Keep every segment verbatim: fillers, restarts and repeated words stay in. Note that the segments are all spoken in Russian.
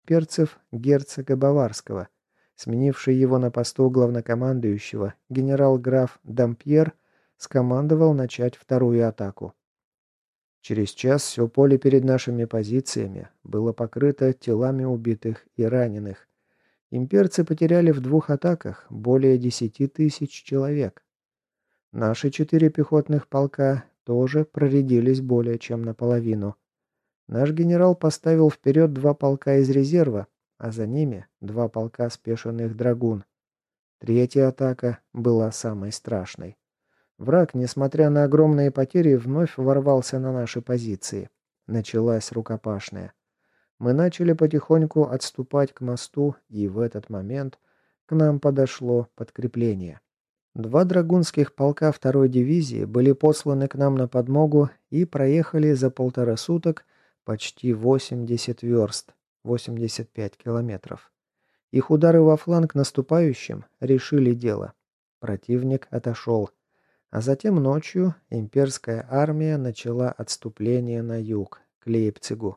имперцев герцога Баварского. Сменивший его на посту главнокомандующего, генерал-граф Дампьер скомандовал начать вторую атаку. Через час все поле перед нашими позициями было покрыто телами убитых и раненых. Имперцы потеряли в двух атаках более десяти тысяч человек. Наши четыре пехотных полка тоже проредились более чем наполовину. Наш генерал поставил вперед два полка из резерва, а за ними два полка спешенных драгун. Третья атака была самой страшной. Враг, несмотря на огромные потери, вновь ворвался на наши позиции. Началась рукопашная. Мы начали потихоньку отступать к мосту, и в этот момент к нам подошло подкрепление. Два драгунских полка второй дивизии были посланы к нам на подмогу и проехали за полтора суток почти восемьдесят верст, восемьдесят пять километров. Их удары во фланг наступающим решили дело. Противник отошел. А затем ночью имперская армия начала отступление на юг, к Лейпцигу.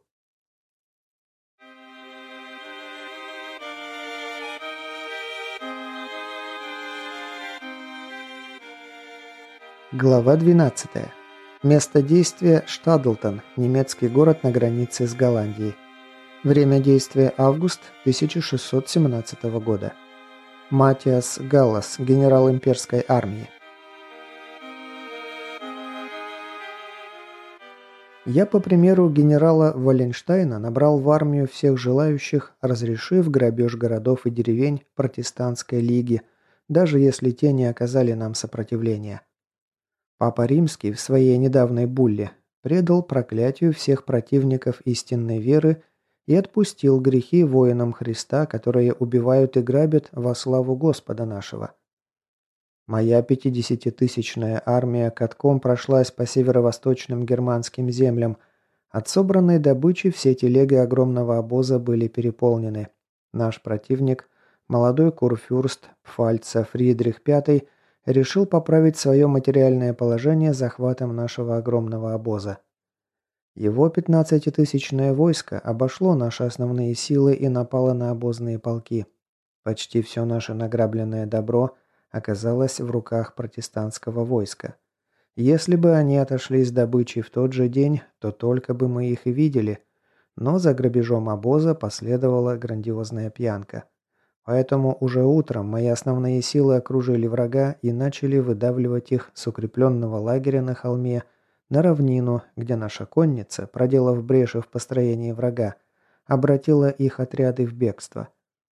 Глава двенадцатая. Место действия – Штадлтон, немецкий город на границе с Голландией. Время действия – август тысяча шестьсот семнадцатого года. Матиас Галлас, генерал имперской армии. Я, по примеру генерала Валенштейна, набрал в армию всех желающих, разрешив грабеж городов и деревень протестантской лиги, даже если те не оказали нам сопротивления. Папа Римский в своей недавней булле предал проклятию всех противников истинной веры и отпустил грехи воинам Христа, которые убивают и грабят во славу Господа нашего. Моя пятидесятитысячная армия катком прошлась по северо-восточным германским землям. От собранной добычи все телеги огромного обоза были переполнены. Наш противник, молодой курфюрст Пфальца Фридрих Пятый, решил поправить свое материальное положение захватом нашего огромного обоза. Его пятнадцатитысячное войско обошло наши основные силы и напало на обозные полки. Почти все наше награбленное добро оказалось в руках протестантского войска. Если бы они отошли с добычей в тот же день, то только бы мы их и видели, но за грабежом обоза последовала грандиозная пьянка. Поэтому уже утром мои основные силы окружили врага и начали выдавливать их с укрепленного лагеря на холме на равнину, где наша конница, проделав бреши в построении врага, обратила их отряды в бегство.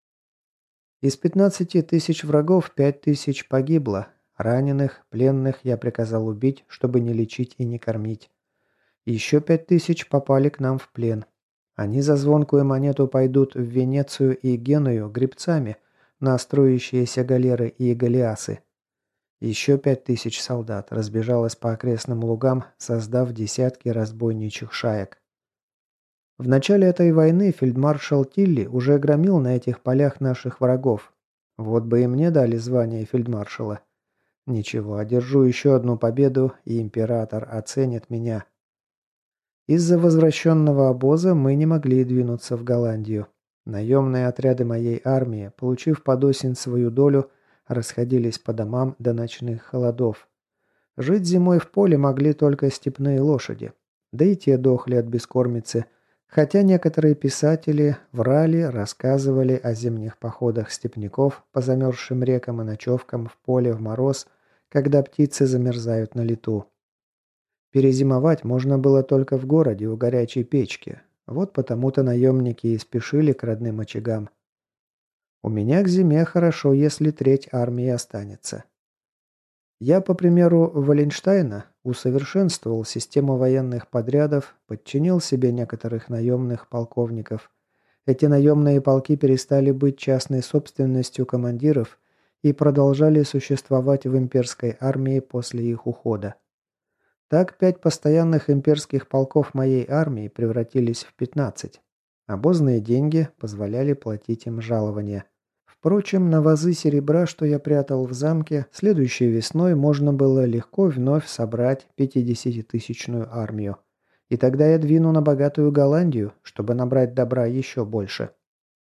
Из пятнадцати тысяч врагов пять тысяч погибло. Раненых, пленных я приказал убить, чтобы не лечить и не кормить. Еще пять тысяч попали к нам в плен. Они за звонкую монету пойдут в Венецию и Геную гребцами на строящиеся галеры и галеасы. Еще пять тысяч солдат разбежалось по окрестным лугам, создав десятки разбойничьих шаек. В начале этой войны фельдмаршал Тилли уже громил на этих полях наших врагов. Вот бы и мне дали звание фельдмаршала. Ничего, одержу еще одну победу, и император оценит меня. Из-за возвращенного обоза мы не могли двинуться в Голландию. Наемные отряды моей армии, получив под осень свою долю, расходились по домам до ночных холодов. Жить зимой в поле могли только степные лошади. Да и те дохли от бескормицы. Хотя некоторые писатели врали, рассказывали о зимних походах степняков по замерзшим рекам и ночевкам в поле в мороз, когда птицы замерзают на лету. Перезимовать можно было только в городе у горячей печки. Вот потому-то наемники и спешили к родным очагам. У меня к зиме хорошо, если треть армии останется. Я, по примеру Валенштейна, усовершенствовал систему военных подрядов, подчинил себе некоторых наемных полковников. Эти наемные полки перестали быть частной собственностью командиров и продолжали существовать в имперской армии после их ухода. Так пять постоянных имперских полков моей армии превратились в пятнадцать. Обозные деньги позволяли платить им жалования. Впрочем, на вазы серебра, что я прятал в замке, следующей весной можно было легко вновь собрать пятидесятитысячную армию. И тогда я двину на богатую Голландию, чтобы набрать добра еще больше.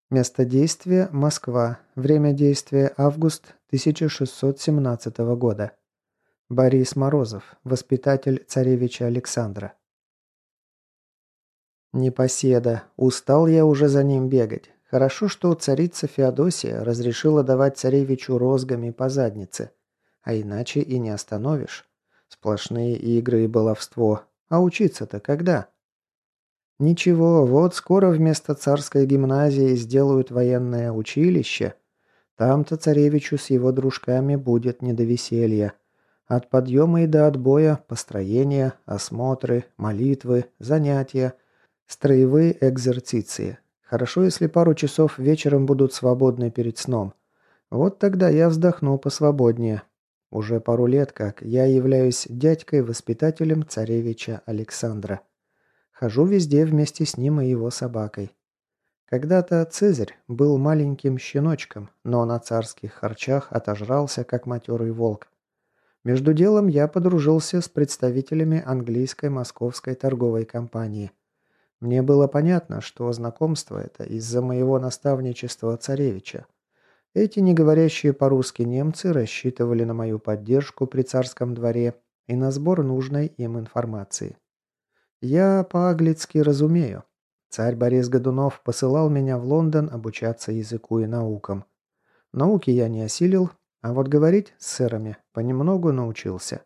Место действия – Москва. Время действия – август тысяча шестьсот семнадцатого года. Борис Морозов, воспитатель царевича Александра. Непоседа. Устал я уже за ним бегать. Хорошо, что царица Феодосия разрешила давать царевичу розгами по заднице. А иначе и не остановишь. Сплошные игры и баловство. А учиться-то когда? Ничего, вот скоро вместо царской гимназии сделают военное училище. Там-то царевичу с его дружками будет не до веселья. От подъема и до отбоя построения, осмотры, молитвы, занятия, строевые экзерциции. Хорошо, если пару часов вечером будут свободны перед сном. Вот тогда я вздохну посвободнее. Уже пару лет как я являюсь дядькой-воспитателем царевича Александра. Хожу везде вместе с ним и его собакой. Когда-то Цезарь был маленьким щеночком, но на царских харчах отожрался, как матерый волк. Между делом я подружился с представителями английской московской торговой компании. Мне было понятно, что знакомство это из-за моего наставничества царевича. Эти не говорящие по-русски немцы рассчитывали на мою поддержку при царском дворе и на сбор нужной им информации. Я по-аглицки разумею. Царь Борис Годунов посылал меня в Лондон обучаться языку и наукам. Науки я не осилил, а вот говорить с сэрами понемногу научился.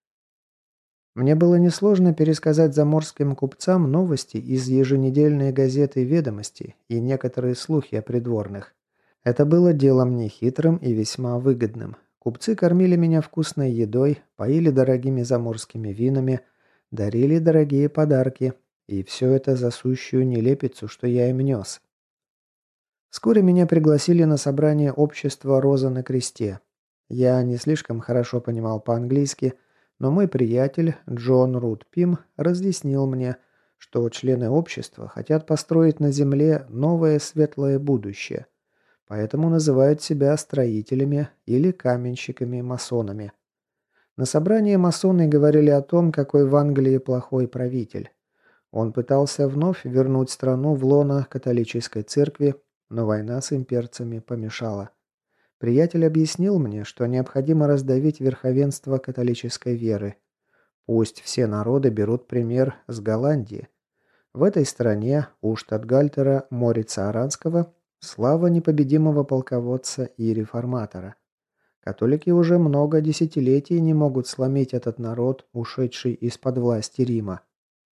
Мне было несложно пересказать заморским купцам новости из еженедельной газеты «Ведомости» и некоторые слухи о придворных. Это было делом нехитрым и весьма выгодным. Купцы кормили меня вкусной едой, поили дорогими заморскими винами, дарили дорогие подарки, и все это за сущую нелепицу, что я им нес. Вскоре меня пригласили на собрание общества «Роза на кресте». Я не слишком хорошо понимал по-английски, но мой приятель Джон Рут Пим разъяснил мне, что члены общества хотят построить на земле новое светлое будущее, поэтому называют себя строителями или каменщиками-масонами. На собрании масоны говорили о том, какой в Англии плохой правитель. Он пытался вновь вернуть страну в лоно католической церкви, но война с имперцами помешала. Приятель объяснил мне, что необходимо раздавить верховенство католической веры. Пусть все народы берут пример с Голландии. В этой стране у штатгальтера Морица Аранского слава непобедимого полководца и реформатора. Католики уже много десятилетий не могут сломить этот народ, ушедший из-под власти Рима.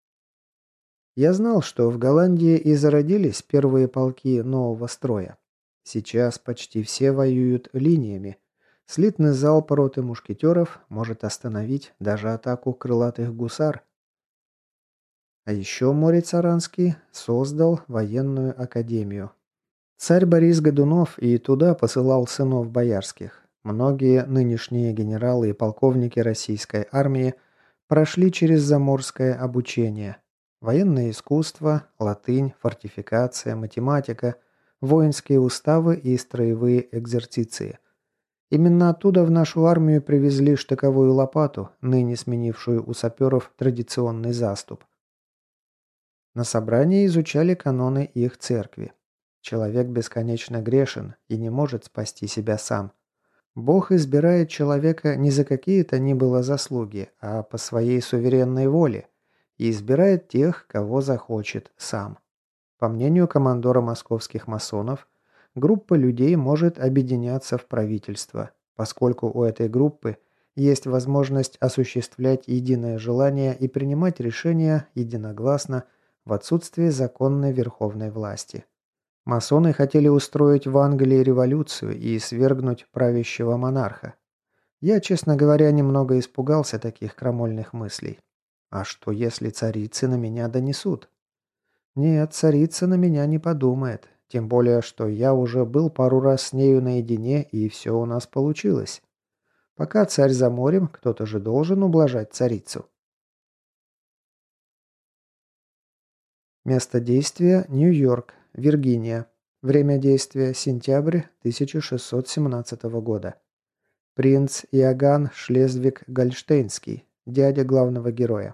Я знал, что в Голландии и зародились первые полки нового строя. Сейчас почти все воюют линиями. Слитный залп роты мушкетеров может остановить даже атаку крылатых гусар. А еще Морец Аранский создал военную академию. Царь Борис Годунов и туда посылал сынов боярских. Многие нынешние генералы и полковники российской армии прошли через заморское обучение. Военное искусство, латынь, фортификация, математика, воинские уставы и строевые экзерциции. Именно оттуда в нашу армию привезли штыковую лопату, ныне сменившую у саперов традиционный заступ. На собрании изучали каноны их церкви. Человек бесконечно грешен и не может спасти себя сам. Бог избирает человека не за какие-то ни было заслуги, а по своей суверенной воле, и избирает тех, кого захочет сам. По мнению командора московских масонов, группа людей может объединяться в правительство, поскольку у этой группы есть возможность осуществлять единое желание и принимать решения единогласно в отсутствие законной верховной власти. Масоны хотели устроить в Англии революцию и свергнуть правящего монарха. Я, честно говоря, немного испугался таких крамольных мыслей. А что, если царицы на меня донесут? Нет, царица на меня не подумает. Тем более, что я уже был пару раз с нею наедине, и все у нас получилось. Пока царь за морем, кто-то же должен ублажать царицу. Место действия – Нью-Йорк, Виргиния. Время действия – сентябрь тысяча шестьсот семнадцатого года. Принц Иоганн Шлезвиг-Гольштейнский, дядя главного героя.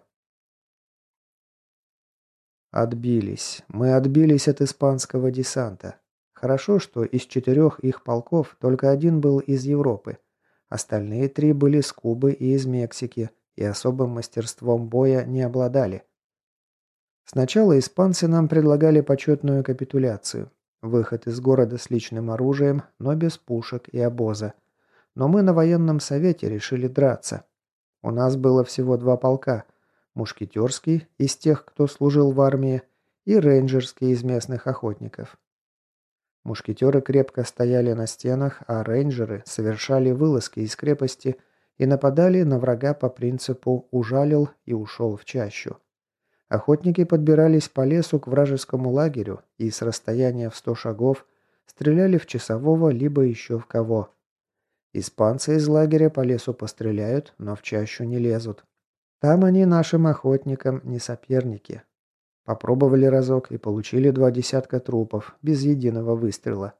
Отбились. Мы отбились от испанского десанта. Хорошо, что из четырех их полков только один был из Европы. Остальные три были с Кубы и из Мексики и особым мастерством боя не обладали. Сначала испанцы нам предлагали почетную капитуляцию. Выход из города с личным оружием, но без пушек и обоза. Но мы на военном совете решили драться. У нас было всего два полка. Мушкетерский, из тех, кто служил в армии, и рейнджерский из местных охотников. Мушкетеры крепко стояли на стенах, а рейнджеры совершали вылазки из крепости и нападали на врага по принципу «ужалил и ушел в чащу». Охотники подбирались по лесу к вражескому лагерю и с расстояния в сто шагов стреляли в часового либо еще в кого. Испанцы из лагеря по лесу постреляют, но в чащу не лезут. Там они нашим охотникам не соперники. Попробовали разок и получили два десятка трупов, без единого выстрела.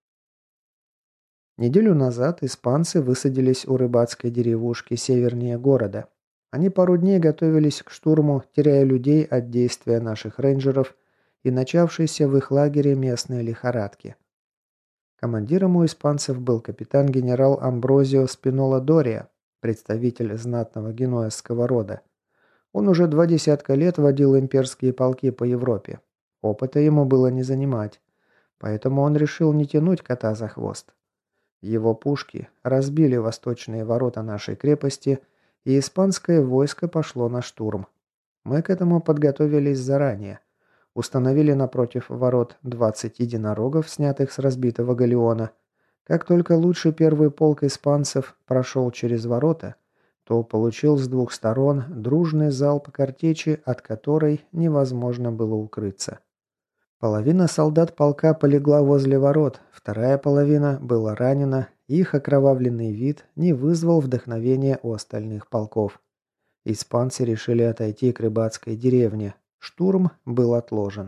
Неделю назад испанцы высадились у рыбацкой деревушки севернее города. Они пару дней готовились к штурму, теряя людей от действия наших рейнджеров и начавшейся в их лагере местной лихорадки. Командиром у испанцев был капитан-генерал Амброзио Спинола Дория, представитель знатного генуэзского рода. Он уже два десятка лет водил имперские полки по Европе. Опыта ему было не занимать, поэтому он решил не тянуть кота за хвост. Его пушки разбили восточные ворота нашей крепости, и испанское войско пошло на штурм. Мы к этому подготовились заранее. Установили напротив ворот двадцать единорогов, снятых с разбитого галеона. Как только лучший первый полк испанцев прошел через ворота, то получил с двух сторон дружный залп картечи, от которой невозможно было укрыться. Половина солдат полка полегла возле ворот, вторая половина была ранена, и их окровавленный вид не вызвал вдохновения у остальных полков. Испанцы решили отойти к рыбацкой деревне. Штурм был отложен.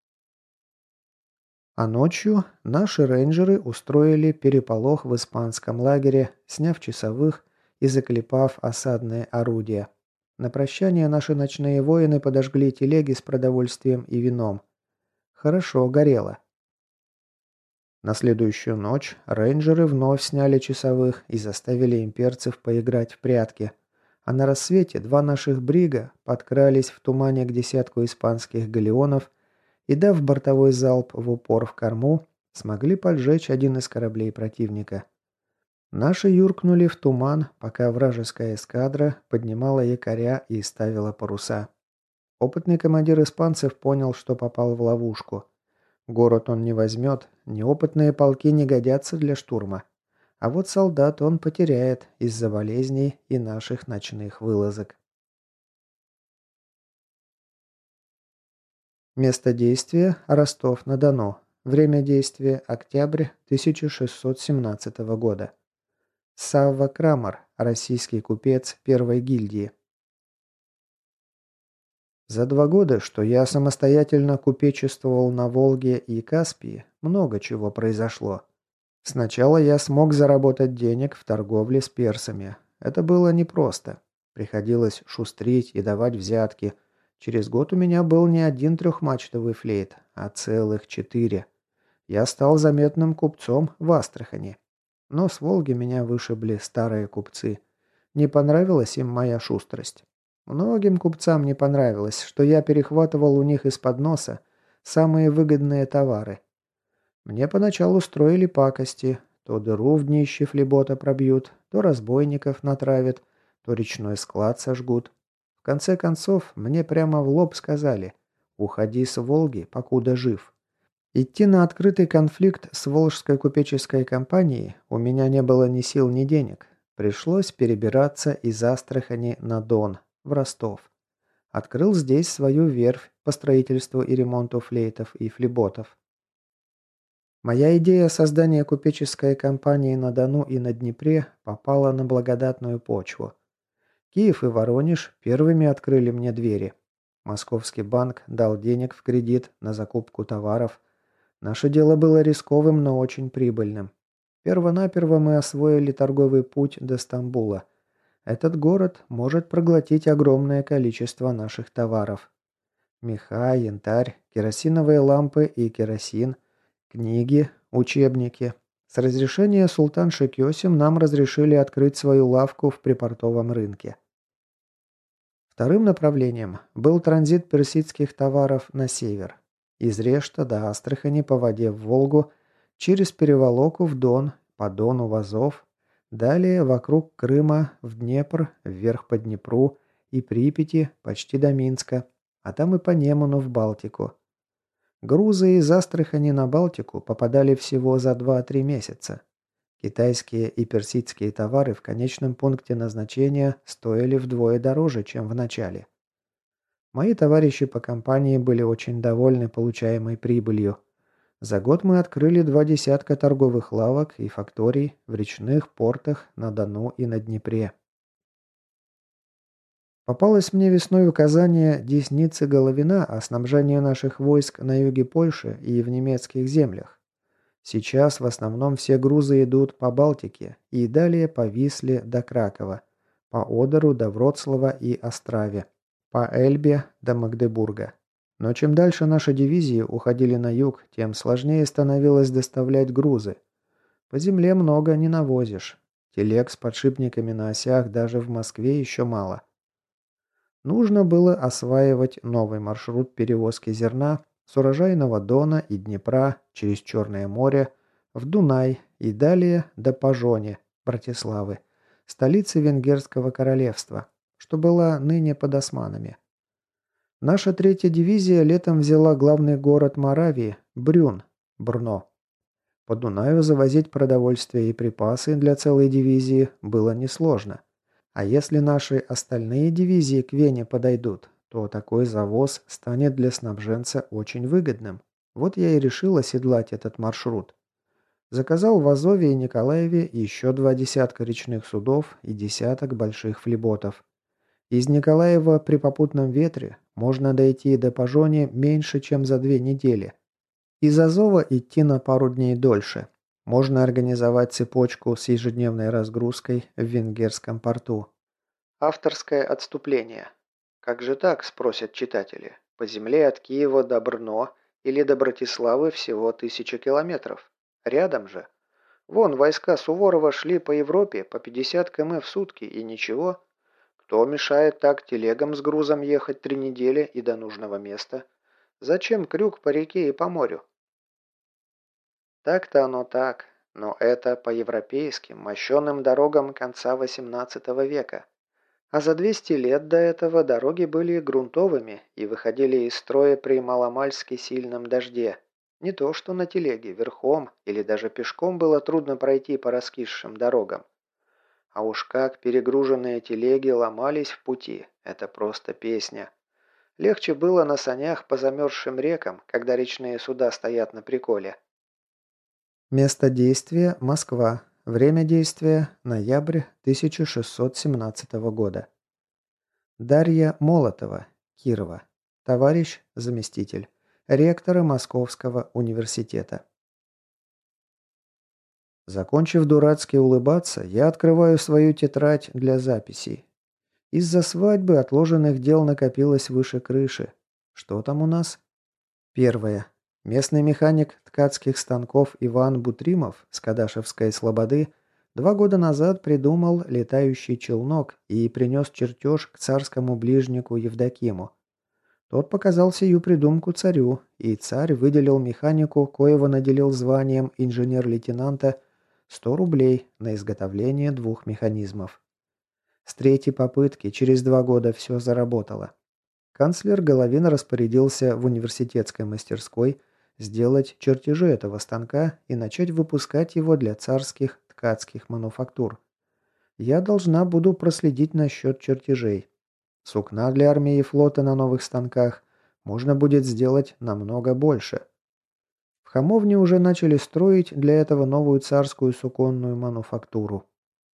А ночью наши рейнджеры устроили переполох в испанском лагере, сняв часовых и заклепав осадные орудия. На прощание наши ночные воины подожгли телеги с продовольствием и вином. Хорошо горело. На следующую ночь рейнджеры вновь сняли часовых и заставили имперцев поиграть в прятки. А на рассвете два наших брига подкрались в тумане к десятку испанских галеонов и, дав бортовой залп в упор в корму, смогли поджечь один из кораблей противника. Наши юркнули в туман, пока вражеская эскадра поднимала якоря и ставила паруса. Опытный командир испанцев понял, что попал в ловушку. Город он не возьмет, неопытные полки не годятся для штурма. А вот солдат он потеряет из-за болезней и наших ночных вылазок. Место действия – Ростов-на-Дону. Время действия – октябрь тысяча шестьсот семнадцатого года. Савва Крамер, российский купец первой гильдии. За два года, что я самостоятельно купечествовал на Волге и Каспии, много чего произошло. Сначала я смог заработать денег в торговле с персами. Это было непросто. Приходилось шустрить и давать взятки. Через год у меня был не один трехмачтовый флейт, а целых четыре. Я стал заметным купцом в Астрахани. Но с Волги меня вышибли старые купцы. Не понравилась им моя шустрость. Многим купцам не понравилось, что я перехватывал у них из-под носа самые выгодные товары. Мне поначалу строили пакости. То дыру в днище флибота пробьют, то разбойников натравят, то речной склад сожгут. В конце концов, мне прямо в лоб сказали: «Уходи с Волги, покуда жив». Идти на открытый конфликт с Волжской купеческой компанией у меня не было ни сил, ни денег. Пришлось перебираться из Астрахани на Дон, в Ростов. Открыл здесь свою верфь по строительству и ремонту флейтов и флиботов. Моя идея создания купеческой компании на Дону и на Днепре попала на благодатную почву. Киев и Воронеж первыми открыли мне двери. Московский банк дал денег в кредит на закупку товаров. Наше дело было рисковым, но очень прибыльным. Первонаперво мы освоили торговый путь до Стамбула. Этот город может проглотить огромное количество наших товаров. Меха, янтарь, керосиновые лампы и керосин, книги, Учебники. С разрешения султанши Кёсим нам разрешили открыть свою лавку в припортовом рынке. Вторым направлением был транзит персидских товаров на север. Из Решта до Астрахани по воде в Волгу, через Переволоку в Дон, по Дону в Азов, далее вокруг Крыма в Днепр, вверх по Днепру и Припяти почти до Минска, а там и по Неману в Балтику. Грузы из Астрахани на Балтику попадали всего за два-три месяца. Китайские и персидские товары в конечном пункте назначения стоили вдвое дороже, чем в начале. Мои товарищи по компании были очень довольны получаемой прибылью. За год мы открыли два десятка торговых лавок и факторий в речных портах на Дону и на Днепре. Попалось мне весной указание Десницы Головина о снабжении наших войск на юге Польши и в немецких землях. Сейчас в основном все грузы идут по Балтике и далее по Висле до Кракова, по Одеру до Вроцлава и Остраве, по Эльбе до Магдебурга. Но чем дальше наши дивизии уходили на юг, тем сложнее становилось доставлять грузы. По земле много не навозишь. Телег с подшипниками на осях даже в Москве еще мало. Нужно было осваивать новый маршрут перевозки зерна с урожайного Дона и Днепра через Черное море в Дунай и далее до Пажони, Братиславы, столицы Венгерского королевства, что была ныне под османами. Наша третья дивизия летом взяла главный город Моравии – Брюн, Брно. По Дунаю завозить продовольствие и припасы для целой дивизии было несложно. А если наши остальные дивизии к Вене подойдут, то такой завоз станет для снабженца очень выгодным. Вот я и решил оседлать этот маршрут. Заказал в Азове и Николаеве еще два десятка речных судов и десяток больших флиботов. Из Николаева при попутном ветре можно дойти до Пажони меньше, чем за две недели. Из Азова идти на пару дней дольше. Можно организовать цепочку с ежедневной разгрузкой в венгерском порту. Авторское отступление. Как же так, спросят читатели? По земле от Киева до Брно или до Братиславы всего тысяча километров. Рядом же. Вон, войска Суворова шли по Европе по пятьдесят километров в сутки и ничего. Кто мешает так телегам с грузом ехать три недели и до нужного места? Зачем крюк по реке и по морю? Так-то оно так, но это по европейским, мощенным дорогам конца восемнадцатого века. А за двести лет до этого дороги были грунтовыми и выходили из строя при маломальски сильном дожде. Не то что на телеге, верхом или даже пешком было трудно пройти по раскисшим дорогам. А уж как перегруженные телеги ломались в пути, это просто песня. Легче было на санях по замерзшим рекам, когда речные суда стоят на приколе. Место действия – Москва. Время действия – ноябрь тысяча шестьсот семнадцатого года. Дарья Молотова, Кирова. Товарищ заместитель ректора Московского университета. Закончив дурацки улыбаться, я открываю свою тетрадь для записей. Из-за свадьбы отложенных дел накопилось выше крыши. Что там у нас? Первое. Местный механик ткацких станков Иван Бутримов с Кадашевской слободы два года назад придумал летающий челнок и принес чертеж к царскому ближнику Евдокиму. Тот показал сию придумку царю, и царь выделил механику, коего наделил званием инженер-лейтенанта, сто рублей на изготовление двух механизмов. С третьей попытки через два года все заработало. Канцлер Головин распорядился в университетской мастерской сделать чертежи этого станка и начать выпускать его для царских ткацких мануфактур. Я должна буду проследить насчет чертежей. Сукна для армии и флота на новых станках можно будет сделать намного больше. В Хамовне уже начали строить для этого новую царскую суконную мануфактуру.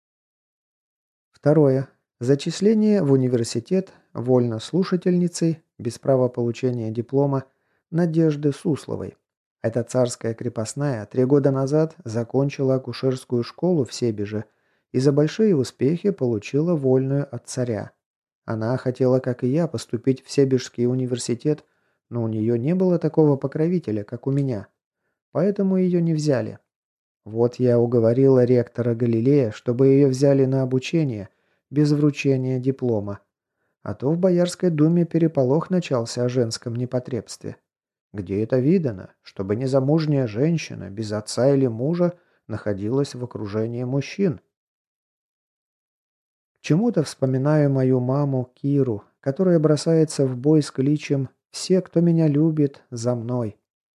Второе. Зачисление в университет вольнослушательницей, без права получения диплома, Надежды Сусловой. Эта царская крепостная три года назад закончила акушерскую школу в Себеже и за большие успехи получила вольную от царя. Она хотела, как и я, поступить в Себежский университет, но у нее не было такого покровителя, как у меня. Поэтому ее не взяли. Вот я уговорила ректора Галилея, чтобы ее взяли на обучение, без вручения диплома. А то в Боярской думе переполох начался о женском непотребстве. Где это видано, чтобы незамужняя женщина без отца или мужа находилась в окружении мужчин? Чему-то вспоминаю мою маму Киру, которая бросается в бой с кличем «Все, кто меня любит, за мной».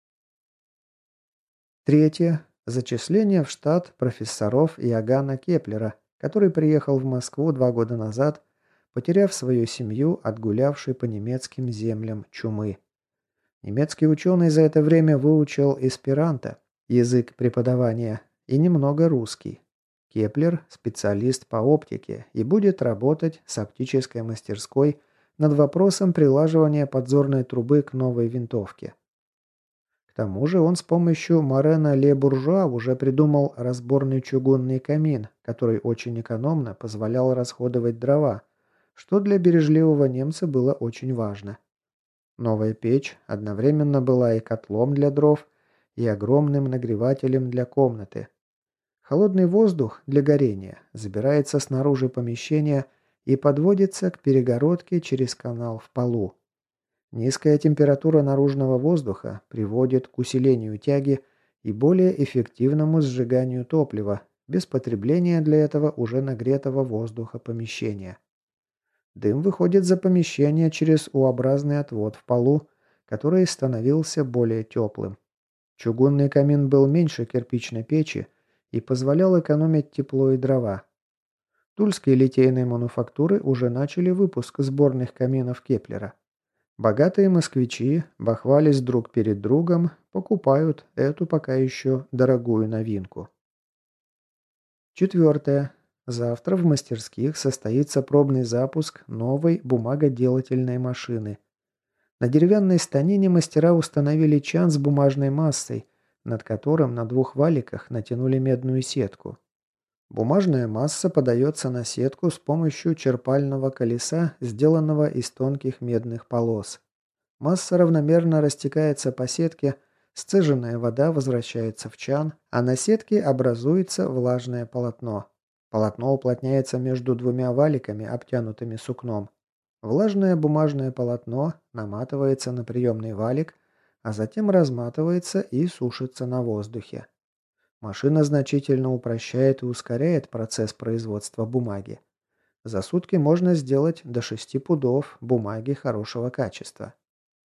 Третье. Зачисление в штат профессоров Иоганна Кеплера, который приехал в Москву два года назад, потеряв свою семью, отгулявшей по немецким землям чумы. Немецкий ученый за это время выучил эсперанто, язык преподавания, и немного русский. Кеплер– специалист по оптике и будет работать с оптической мастерской над вопросом прилаживания подзорной трубы к новой винтовке. К тому же он с помощью Морена Ле Буржуа уже придумал разборный чугунный камин, который очень экономно позволял расходовать дрова, что для бережливого немца было очень важно. Новая печь одновременно была и котлом для дров, и огромным нагревателем для комнаты. Холодный воздух для горения забирается снаружи помещения и подводится к перегородке через канал в полу. Низкая температура наружного воздуха приводит к усилению тяги и более эффективному сжиганию топлива, без потребления для этого уже нагретого воздуха помещения. Дым выходит за помещение через У-образный отвод в полу, который становился более теплым. Чугунный камин был меньше кирпичной печи и позволял экономить тепло и дрова. Тульские литейные мануфактуры уже начали выпуск сборных каминов Кеплера. Богатые москвичи, бахвались друг перед другом, покупают эту пока еще дорогую новинку. Четвертое. Завтра в мастерских состоится пробный запуск новой бумагоделательной машины. На деревянной станине мастера установили чан с бумажной массой, над которым на двух валиках натянули медную сетку. Бумажная масса подается на сетку с помощью черпального колеса, сделанного из тонких медных полос. Масса равномерно растекается по сетке, сцеженная вода возвращается в чан, а на сетке образуется влажное полотно. Полотно уплотняется между двумя валиками, обтянутыми сукном. Влажное бумажное полотно наматывается на приемный валик, а затем разматывается и сушится на воздухе. Машина значительно упрощает и ускоряет процесс производства бумаги. За сутки можно сделать до шести пудов бумаги хорошего качества.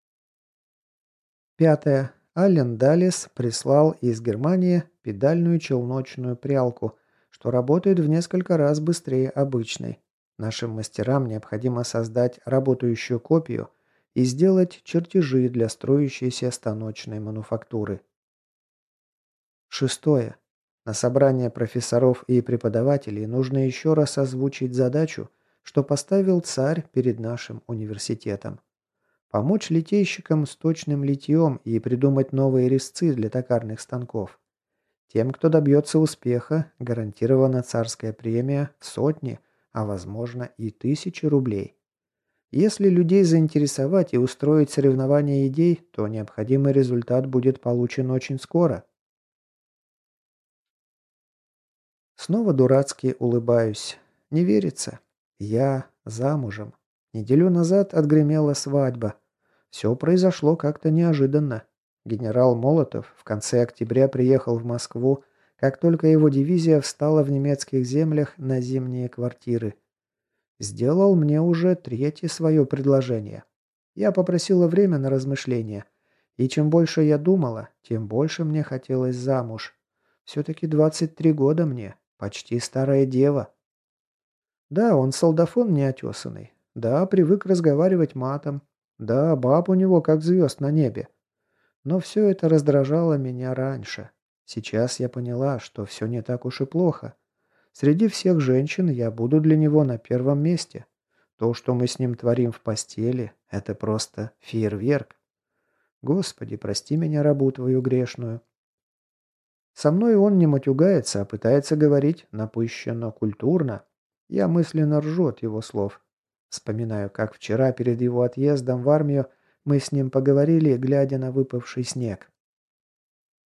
Пятое. Аллен Даллес прислал из Германии педальную челночную прялку, что работает в несколько раз быстрее обычной. Нашим мастерам необходимо создать работающую копию и сделать чертежи для строящейся станочной мануфактуры. Шестое. На собрание профессоров и преподавателей нужно еще раз озвучить задачу, что поставил царь перед нашим университетом. Помочь литейщикам с точным литьем и придумать новые резцы для токарных станков. Тем, кто добьется успеха, гарантирована царская премия в сотни, а возможно и тысячи рублей. Если людей заинтересовать и устроить соревнование идей, то необходимый результат будет получен очень скоро. Снова дурацки улыбаюсь. Не верится. Я замужем. Неделю назад отгремела свадьба. Все произошло как-то неожиданно. Генерал Молотов в конце октября приехал в Москву, как только его дивизия встала в немецких землях на зимние квартиры. Сделал мне уже третье свое предложение. Я попросила время на размышление. И чем больше я думала, тем больше мне хотелось замуж. Все-таки двадцать три года мне. Почти старая дева. Да, он солдафон неотесанный. Да, привык разговаривать матом. Да, баб у него как звезд на небе. Но все это раздражало меня раньше. Сейчас я поняла, что все не так уж и плохо. Среди всех женщин я буду для него на первом месте. То, что мы с ним творим в постели, это просто фейерверк. Господи, прости меня, рабу твою грешную. Со мной он не матюгается, а пытается говорить напыщенно, культурно. Я мысленно ржу от его слов. Вспоминаю, как вчера перед его отъездом в армию мы с ним поговорили, глядя на выпавший снег.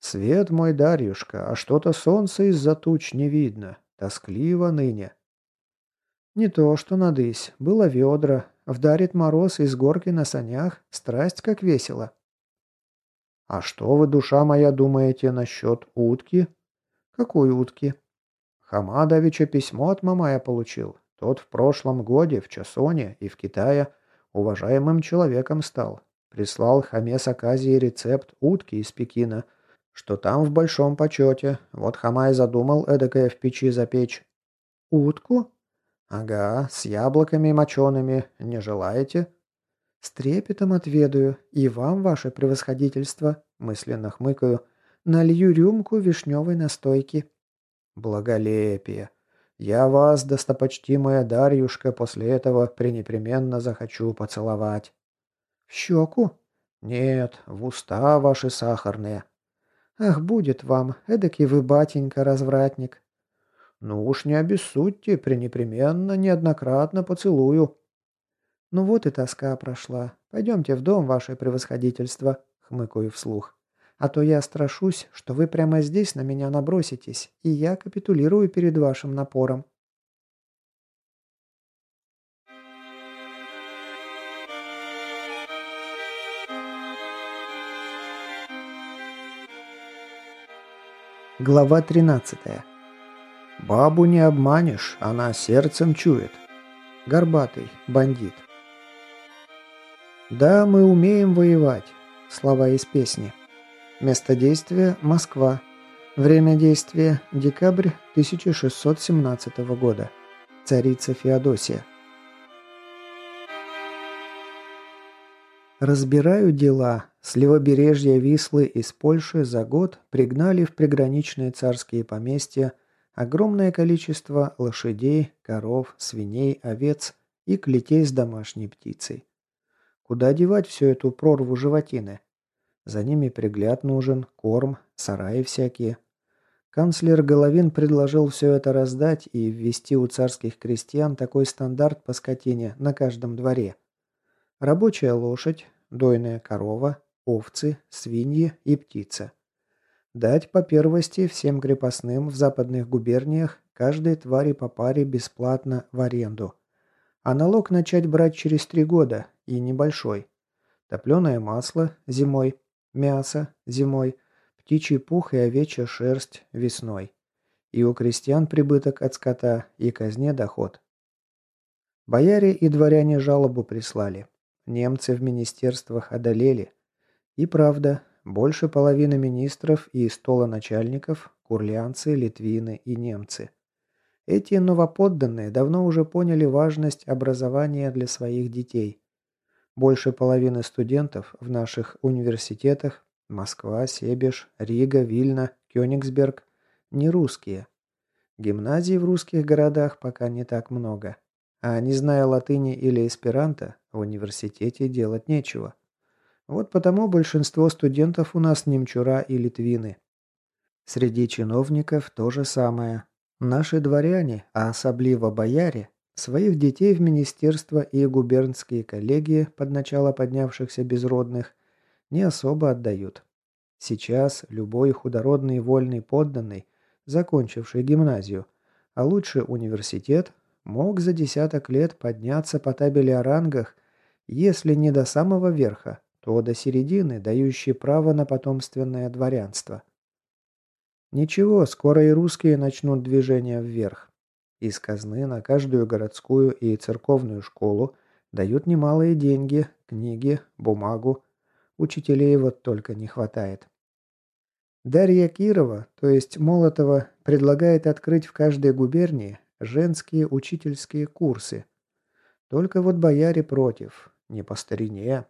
«Свет мой, Дарьюшка, а что-то солнце из-за туч не видно. Тоскливо ныне». «Не то что надысь. Было ведра. Вдарит мороз из горки на санях. Страсть как весело». «А что вы, душа моя, думаете насчет утки?» «Какой утки?» «Хама давеча письмо от Мамая получил. Тот в прошлом годе в Чосоне и в Китае уважаемым человеком стал. Прислал Хаме с Аказии рецепт утки из Пекина, что там в большом почете. Вот Хамай задумал эдакое в печи запечь». «Утку?» «Ага, с яблоками мочеными. Не желаете?» «С трепетом отведаю. И вам, ваше превосходительство», мысленно хмыкаю, «налью рюмку вишневой настойки». «Благолепие. Я вас, достопочтимая Дарьюшка, после этого пренепременно захочу поцеловать». «В щеку?» «Нет, в уста ваши сахарные». «Ах, будет вам, эдакий вы, батенька, развратник». «Ну уж не обессудьте, пренепременно, неоднократно поцелую». «Ну вот и тоска прошла. Пойдемте в дом, ваше превосходительство», — хмыкаю вслух. «А то я страшусь, что вы прямо здесь на меня наброситесь, и я капитулирую перед вашим напором». Глава тринадцатая. «Бабу не обманешь, она сердцем чует». Горбатый, бандит. «Да, мы умеем воевать». Слова из песни. Место действия – Москва. Время действия – декабрь тысяча шестьсот семнадцатого года. Царица Феодосия. Разбираю дела. С левобережья Вислы из Польши за год пригнали в приграничные царские поместья огромное количество лошадей, коров, свиней, овец и клетей с домашней птицей. Куда девать всю эту прорву животины? За ними пригляд нужен, корм, сараи всякие. Канцлер Головин предложил все это раздать и ввести у царских крестьян такой стандарт по скотине на каждом дворе. Рабочая лошадь, дойная корова, овцы, свиньи и птица. Дать по первости всем крепостным в западных губерниях каждой твари по паре бесплатно в аренду. А налог начать брать через три года, и небольшой. Топленое масло зимой, мясо зимой, птичий пух и овечья шерсть весной. И у крестьян прибыток от скота, и казне доход. Бояре и дворяне жалобу прислали. Немцы в министерствах одолели. И правда, больше половины министров и столоначальников – курлянцы, литвины и немцы. Эти новоподданные давно уже поняли важность образования для своих детей. Больше половины студентов в наших университетах – Москва, Себеж, Рига, Вильна, Кёнигсберг – не русские. Гимназий в русских городах пока не так много. А не зная латыни или эсперанто, в университете делать нечего. Вот потому большинство студентов у нас немчура и литвины. Среди чиновников то же самое. Наши дворяне, а особливо бояре, своих детей в министерства и губернские коллегии под начало поднявшихся безродных не особо отдают. Сейчас любой худородный вольный подданный, закончивший гимназию, а лучше университет, мог за десяток лет подняться по табели о рангах, если не до самого верха, то до середины, дающей право на потомственное дворянство. Ничего, скоро и русские начнут движение вверх. Из казны на каждую городскую и церковную школу дают немалые деньги, книги, бумагу. Учителей вот только не хватает. Дарья Кирова, то есть Молотова, предлагает открыть в каждой губернии женские учительские курсы. Только вот бояре против, не по старине.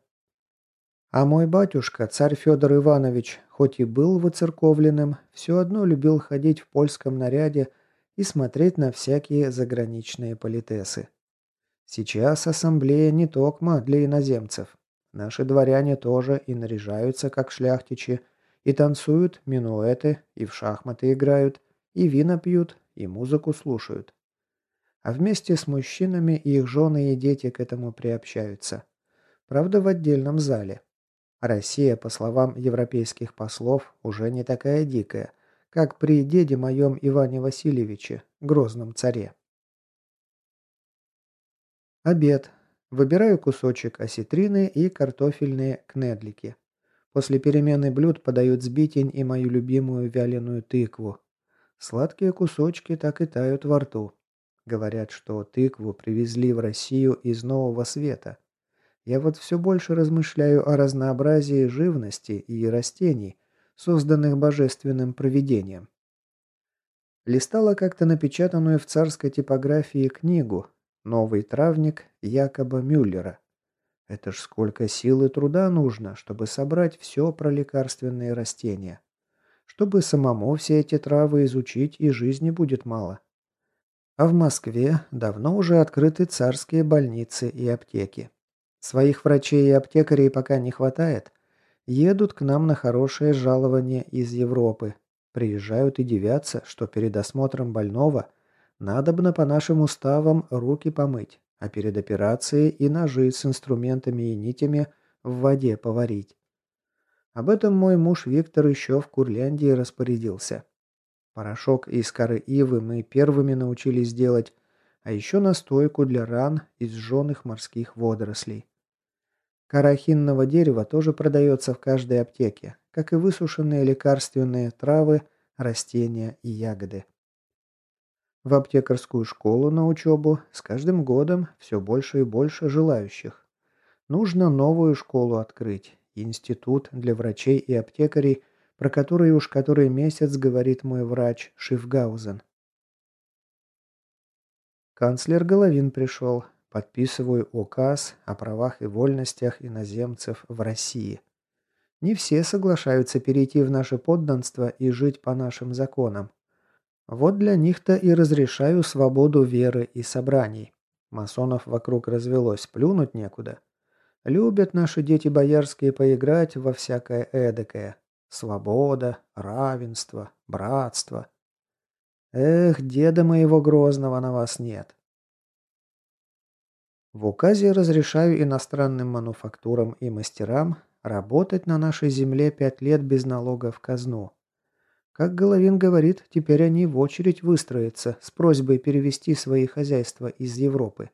А мой батюшка, царь Федор Иванович, хоть и был выцерковленным, все одно любил ходить в польском наряде и смотреть на всякие заграничные политесы. Сейчас ассамблея не токма для иноземцев. Наши дворяне тоже и наряжаются, как шляхтичи, и танцуют минуэты, и в шахматы играют, и вина пьют, и музыку слушают. А вместе с мужчинами их жены и дети к этому приобщаются. Правда, в отдельном зале. Россия, по словам европейских послов, уже не такая дикая, как при деде моем Иване Васильевиче, грозном царе. Обед. Выбираю кусочек осетрины и картофельные кнедлики. После перемены блюд подают сбитень и мою любимую вяленую тыкву. Сладкие кусочки так и тают во рту. Говорят, что тыкву привезли в Россию из Нового Света. Я вот все больше размышляю о разнообразии живности и растений, созданных божественным провидением. Листала как-то напечатанную в царской типографии книгу «Новый травник» Якоба Мюллера. Это ж сколько сил и труда нужно, чтобы собрать все про лекарственные растения. Чтобы самому все эти травы изучить, и жизни будет мало. А в Москве давно уже открыты царские больницы и аптеки. Своих врачей и аптекарей пока не хватает. Едут к нам на хорошее жалование из Европы. Приезжают и дивятся, что перед осмотром больного надобно по нашим уставам руки помыть, а перед операцией и ножи с инструментами и нитями в воде поварить. Об этом мой муж Виктор еще в Курляндии распорядился. Порошок из коры ивы мы первыми научились делать, а еще настойку для ран из жженых морских водорослей. Кора хинного дерева тоже продается в каждой аптеке, как и высушенные лекарственные травы, растения и ягоды. В аптекарскую школу на учебу с каждым годом все больше и больше желающих. Нужно новую школу открыть, институт для врачей и аптекарей, про который уж который месяц говорит мой врач Шифгаузен. Канцлер Головин пришел. Подписываю указ о правах и вольностях иноземцев в России. Не все соглашаются перейти в наше подданство и жить по нашим законам. Вот для них-то и разрешаю свободу веры и собраний. Масонов вокруг развелось, плюнуть некуда. Любят наши дети боярские поиграть во всякое эдакое. Свобода, равенство, братство. Эх, деда моего Грозного на вас нет. В указе разрешаю иностранным мануфактурам и мастерам работать на нашей земле пять лет без налога в казну. Как Головин говорит, теперь они в очередь выстроятся с просьбой перевести свои хозяйства из Европы.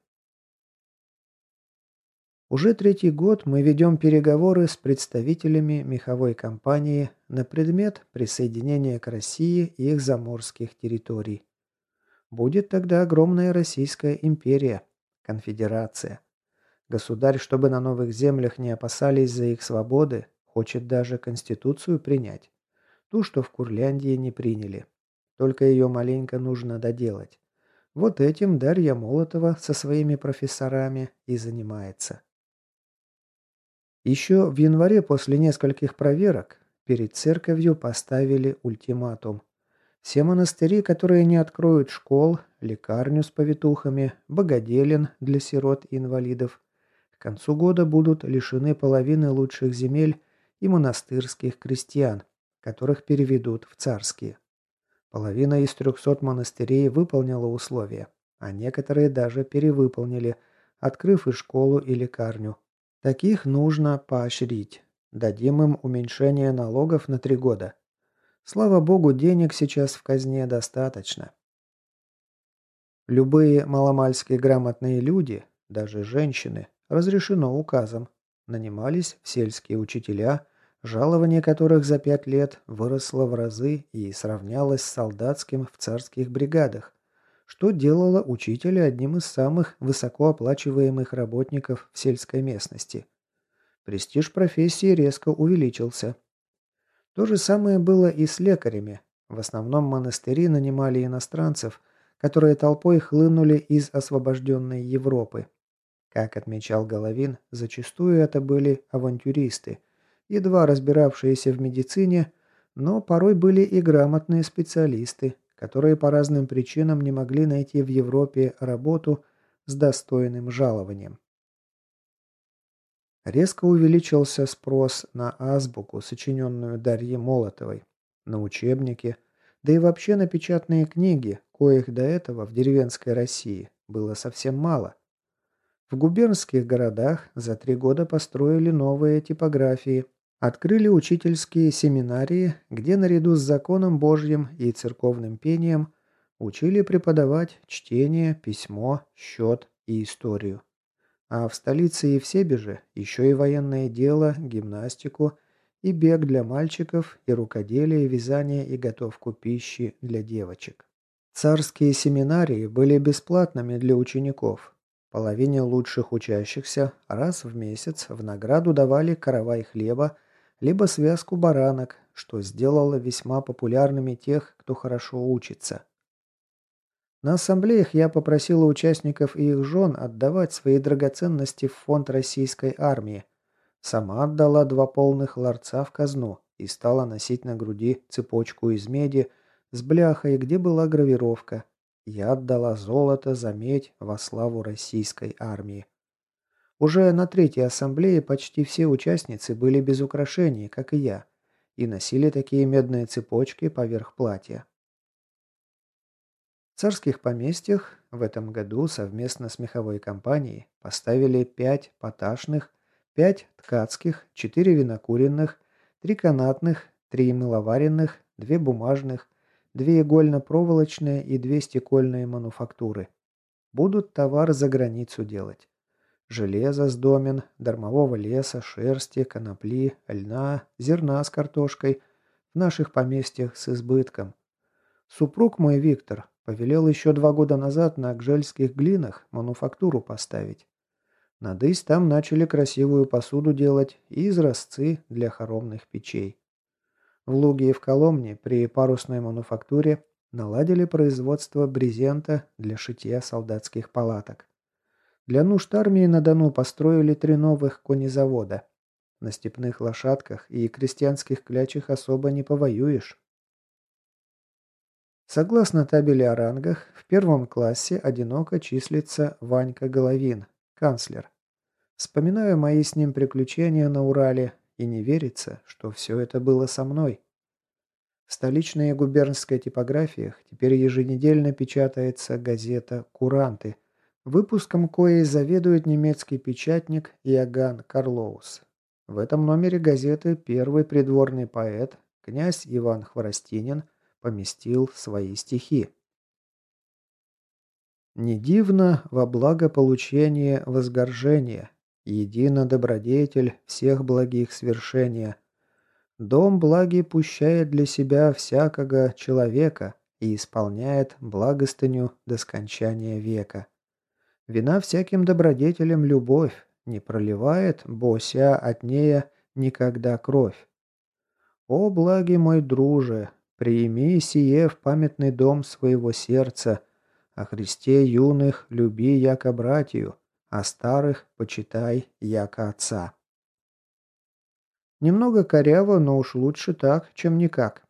Уже третий год мы ведем переговоры с представителями меховой компании на предмет присоединения к России их заморских территорий. Будет тогда огромная Российская империя, конфедерация. Государь, чтобы на новых землях не опасались за их свободы, хочет даже конституцию принять. Ту, что в Курляндии не приняли. Только ее маленько нужно доделать. Вот этим Дарья Молотова со своими профессорами и занимается. Еще в январе после нескольких проверок перед церковью поставили ультиматум. Все монастыри, которые не откроют школ, лекарню с повитухами, богоделен для сирот и инвалидов, к концу года будут лишены половины лучших земель и монастырских крестьян, которых переведут в царские. Половина из трехсот монастырей выполнила условия, а некоторые даже перевыполнили, открыв и школу, и лекарню. Таких нужно поощрить. Дадим им уменьшение налогов на три года. Слава богу, денег сейчас в казне достаточно. Любые маломальски грамотные люди, даже женщины, разрешено указом, нанимались в сельские учителя, жалование которых за пять лет выросло в разы и сравнялось с солдатским в царских бригадах, что делало учителя одним из самых высокооплачиваемых работников в сельской местности. Престиж профессии резко увеличился. То же самое было и с лекарями. В основном монастыри нанимали иностранцев, которые толпой хлынули из освобожденной Европы. Как отмечал Головин, зачастую это были авантюристы, едва разбиравшиеся в медицине, но порой были и грамотные специалисты, которые по разным причинам не могли найти в Европе работу с достойным жалованием. Резко увеличился спрос на азбуку, сочиненную Дарьей Молотовой, на учебники, да и вообще на печатные книги, коих до этого в деревенской России было совсем мало. В губернских городах за три года построили новые типографии, Открыли учительские семинарии, где наряду с законом Божьим и церковным пением учили преподавать чтение, письмо, счет и историю. А в столице Евсебеже еще и военное дело, гимнастику и бег для мальчиков, и рукоделие, вязание и готовку пищи для девочек. Царские семинарии были бесплатными для учеников. Половине лучших учащихся раз в месяц в награду давали каравай хлеба, либо связку баранок, что сделало весьма популярными тех, кто хорошо учится. На ассамблеях я попросила участников и их жен отдавать свои драгоценности в фонд российской армии. Сама отдала два полных ларца в казну и стала носить на груди цепочку из меди с бляхой, где была гравировка. Я отдала золото за медь во славу российской армии. Уже на третьей ассамблее почти все участницы были без украшений, как и я, и носили такие медные цепочки поверх платья. В царских поместьях в этом году совместно с меховой компанией поставили пять поташных, пять ткацких, четыре винокуренных, три канатных, три мыловаренных, две бумажных, две игольно-проволочные и две стекольные мануфактуры. Будут товар за границу делать. Железо с домен, дармового леса, шерсти, конопли, льна, зерна с картошкой. В наших поместьях с избытком. Супруг мой Виктор повелел еще два года назад на гжельских глинах мануфактуру поставить. Надысь там начали красивую посуду делать и изразцы для хоромных печей. В Луге и в Коломне при парусной мануфактуре наладили производство брезента для шитья солдатских палаток. Для нужд армии на Дону построили три новых конезавода. На степных лошадках и крестьянских клячах особо не повоюешь. Согласно табели о рангах, в первом классе одиноко числится Ванька Головин, канцлер. Вспоминаю мои с ним приключения на Урале, и не верится, что все это было со мной. В столичной и губернской типографиях теперь еженедельно печатается газета «Куранты», выпуском коей заведует немецкий печатник Иоганн Карлоус. В этом номере газеты первый придворный поэт, князь Иван Хворостинин, поместил свои стихи. «Не дивно во благополучение возгоржения, едино добродетель всех благих свершения. Дом благий пущает для себя всякого человека и исполняет благостыню до скончания века. Вина всяким добродетелям любовь, не проливает, бося от нея никогда кровь. О, благий мой друже, приими сие в памятный дом своего сердца, о Христе юных люби яко братью, а старых почитай яко отца». Немного коряво, но уж лучше так, чем никак.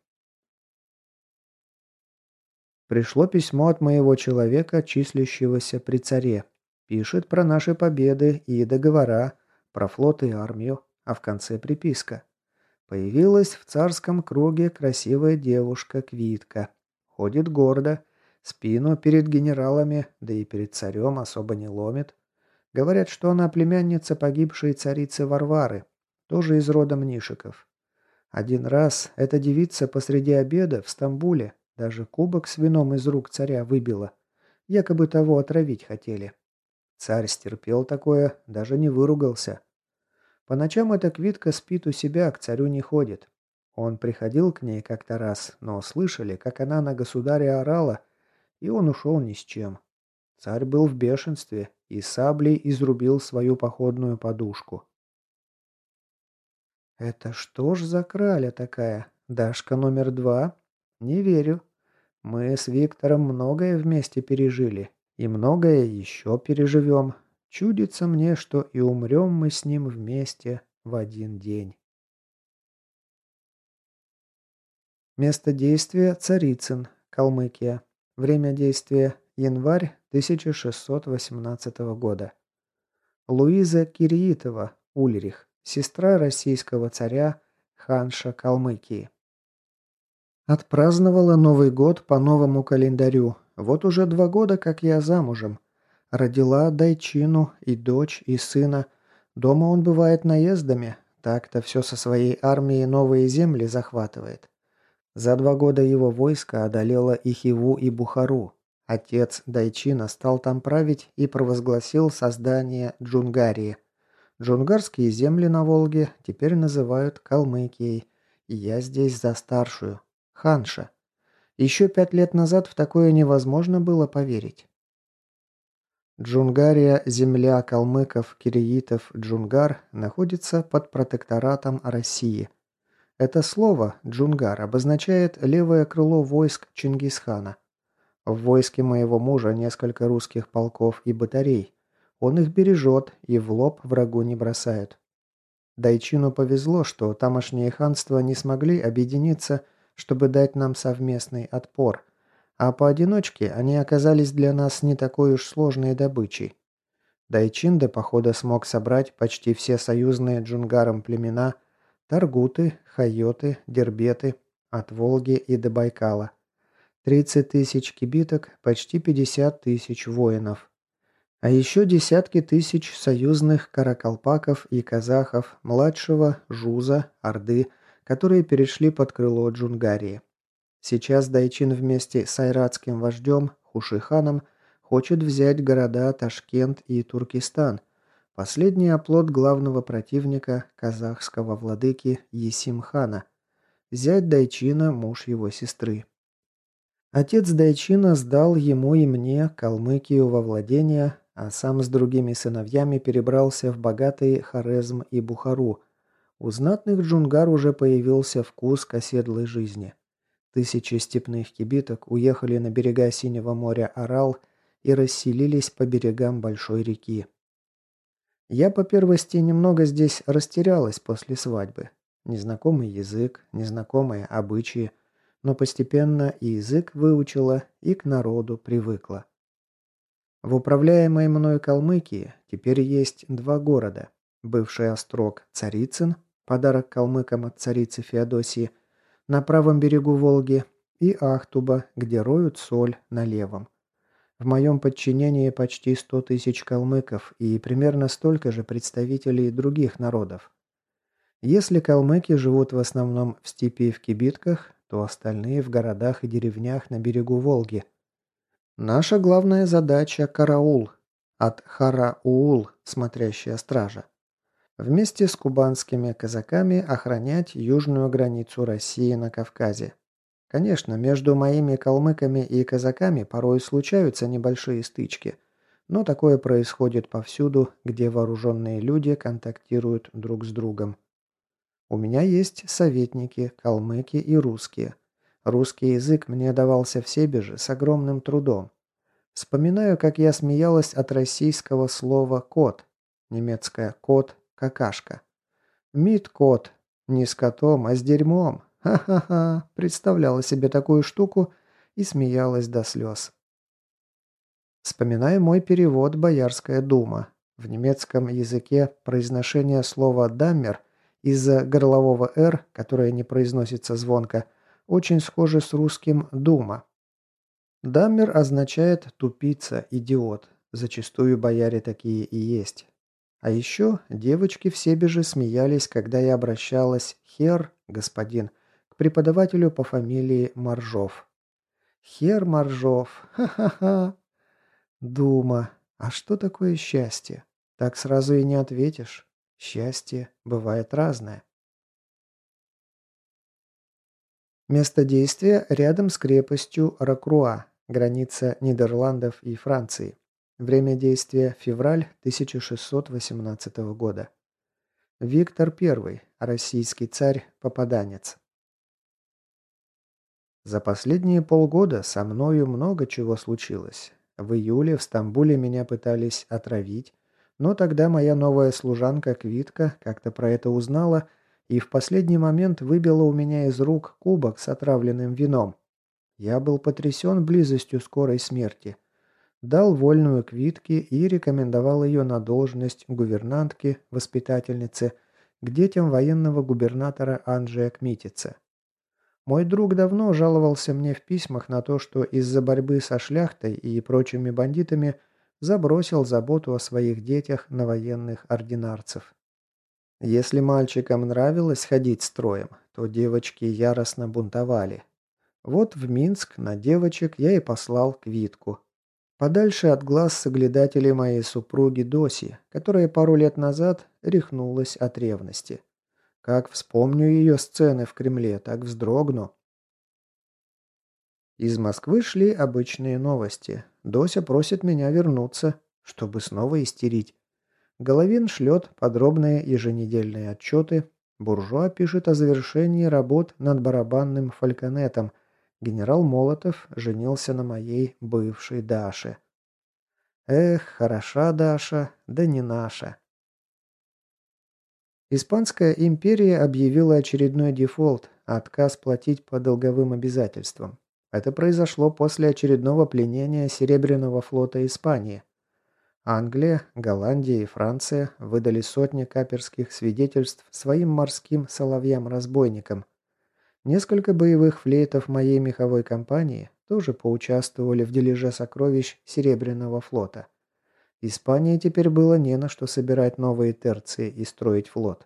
Пришло письмо от моего человека, числящегося при царе. Пишет про наши победы и договора, про флот и армию, а в конце приписка. Появилась в царском круге красивая девушка Квитка. Ходит гордо, спину перед генералами, да и перед царем особо не ломит. Говорят, что она племянница погибшей царицы Варвары, тоже из рода Мнишиков. Один раз эта девица посреди обеда в Стамбуле даже кубок с вином из рук царя выбила. Якобы того отравить хотели. Царь стерпел такое, даже не выругался. По ночам эта Квитка спит у себя, к царю не ходит. Он приходил к ней как-то раз, но слышали, как она на государя орала, и он ушел ни с чем. Царь был в бешенстве и саблей изрубил свою походную подушку. «Это что ж за краля такая? Дашка номер два? Не верю. Мы с Виктором многое вместе пережили, и многое еще переживем. Чудится мне, что и умрем мы с ним вместе в один день». Место действия – Царицын, Калмыкия. Время действия – январь тысяча шестьсот восемнадцатого года. Луиза Кириитова, Ульрих, сестра российского царя, ханша Калмыкии. Отпраздновала Новый год по новому календарю. Вот уже два года, как я замужем. Родила дайчину и дочь, и сына. Дома он бывает наездами. Так-то все со своей армией новые земли захватывает. За два года его войско одолело и Хиву, и Бухару. Отец Дайчина стал там править и провозгласил создание Джунгарии. Джунгарские земли на Волге теперь называют Калмыкией, и я здесь за старшую, ханша. Еще пять лет назад в такое невозможно было поверить. Джунгария, земля калмыков, киреитов, джунгар, находится под протекторатом России. Это слово «джунгар» обозначает левое крыло войск Чингисхана. В войске моего мужа несколько русских полков и батарей. Он их бережет и в лоб врагу не бросают. Дайчину повезло, что тамошние ханства не смогли объединиться, чтобы дать нам совместный отпор, а поодиночке они оказались для нас не такой уж сложной добычей. Дайчин до похода смог собрать почти все союзные джунгарам племена Таргуты, Хайоты, Дербеты, от Волги и до Байкала. тридцать тысяч кибиток, почти пятьдесят тысяч воинов. А еще десятки тысяч союзных каракалпаков и казахов, младшего Жуза, Орды, которые перешли под крыло Джунгарии. Сейчас Дайчин вместе с айратским вождем Хушиханом хочет взять города Ташкент и Туркестан, последний оплот главного противника казахского владыки Есим-хана, зять Дайчина, муж его сестры. Отец Дайчина сдал ему и мне Калмыкию во владение, а сам с другими сыновьями перебрался в богатые Хорезм и Бухару. У знатных джунгар уже появился вкус к оседлой жизни. Тысячи степных кибиток уехали на берега Синего моря Арал и расселились по берегам большой реки. Я по первости немного здесь растерялась после свадьбы. Незнакомый язык, незнакомые обычаи, но постепенно и язык выучила, и к народу привыкла. В управляемой мной Калмыкии теперь есть два города. Бывший острог Царицын, подарок калмыкам от царицы Феодосии, на правом берегу Волги, и Ахтуба, где роют соль на левом. В моем подчинении почти сто тысяч калмыков и примерно столько же представителей других народов. Если калмыки живут в основном в степи и в кибитках, то остальные в городах и деревнях на берегу Волги. Наша главная задача – караул, от хараул, смотрящая стража. Вместе с кубанскими казаками охранять южную границу России на Кавказе. Конечно, между моими калмыками и казаками порой случаются небольшие стычки, но такое происходит повсюду, где вооруженные люди контактируют друг с другом. У меня есть советники, калмыки и русские. Русский язык мне давался всебеже с огромным трудом. Вспоминаю, как я смеялась от российского слова «кот», немецкое «кот», «какашка». «Мит-кот», не с котом, а с дерьмом. Ха-ха-ха, представляла себе такую штуку и смеялась до слез. Вспоминаю мой перевод «Боярская дума». В немецком языке произношение слова «даммер» из-за горлового «р», которое не произносится звонко, очень схоже с русским «дума». Даммер означает «тупица», «идиот». Зачастую бояре такие и есть. А еще девочки всебеже смеялись, когда я обращалась «хер», господин, к преподавателю по фамилии Моржов. «Хер Моржов, ха-ха-ха». Дума. А что такое счастье? Так сразу и не ответишь. Счастье бывает разное. Место действия рядом с крепостью Рокруа, граница Нидерландов и Франции. Время действия февраль тысяча шестьсот восемнадцатого года. Виктор Первый, российский царь-попаданец. За последние полгода со мною много чего случилось. В июле в Стамбуле меня пытались отравить, но тогда моя новая служанка Квитка как-то про это узнала и в последний момент выбила у меня из рук кубок с отравленным вином. Я был потрясен близостью скорой смерти. Дал вольную Квитке и рекомендовал ее на должность гувернантки, воспитательницы к детям военного губернатора Анджея Кмитица. Мой друг давно жаловался мне в письмах на то, что из-за борьбы со шляхтой и прочими бандитами забросил заботу о своих детях на военных ординарцев. Если мальчикам нравилось ходить строем, то девочки яростно бунтовали. Вот в Минск на девочек я и послал Квитку. Подальше от глаз соглядателей моей супруги Доси, которая пару лет назад рехнулась от ревности. Как вспомню ее сцены в Кремле, так вздрогну. Из Москвы шли обычные новости. Дося просит меня вернуться, чтобы снова истерить. Головин шлет подробные еженедельные отчеты. Буржуа пишет о завершении работ над барабанным фальконетом. Генерал Молотов женился на моей бывшей Даше. Эх, хороша Даша, да не наша. Испанская империя объявила очередной дефолт, отказ платить по долговым обязательствам. Это произошло после очередного пленения Серебряного флота Испании. Англия, Голландия и Франция выдали сотни каперских свидетельств своим морским соловьям-разбойникам. Несколько боевых флейтов моей меховой компании тоже поучаствовали в дележе сокровищ Серебряного флота. Испании теперь было не на что собирать новые терции и строить флот.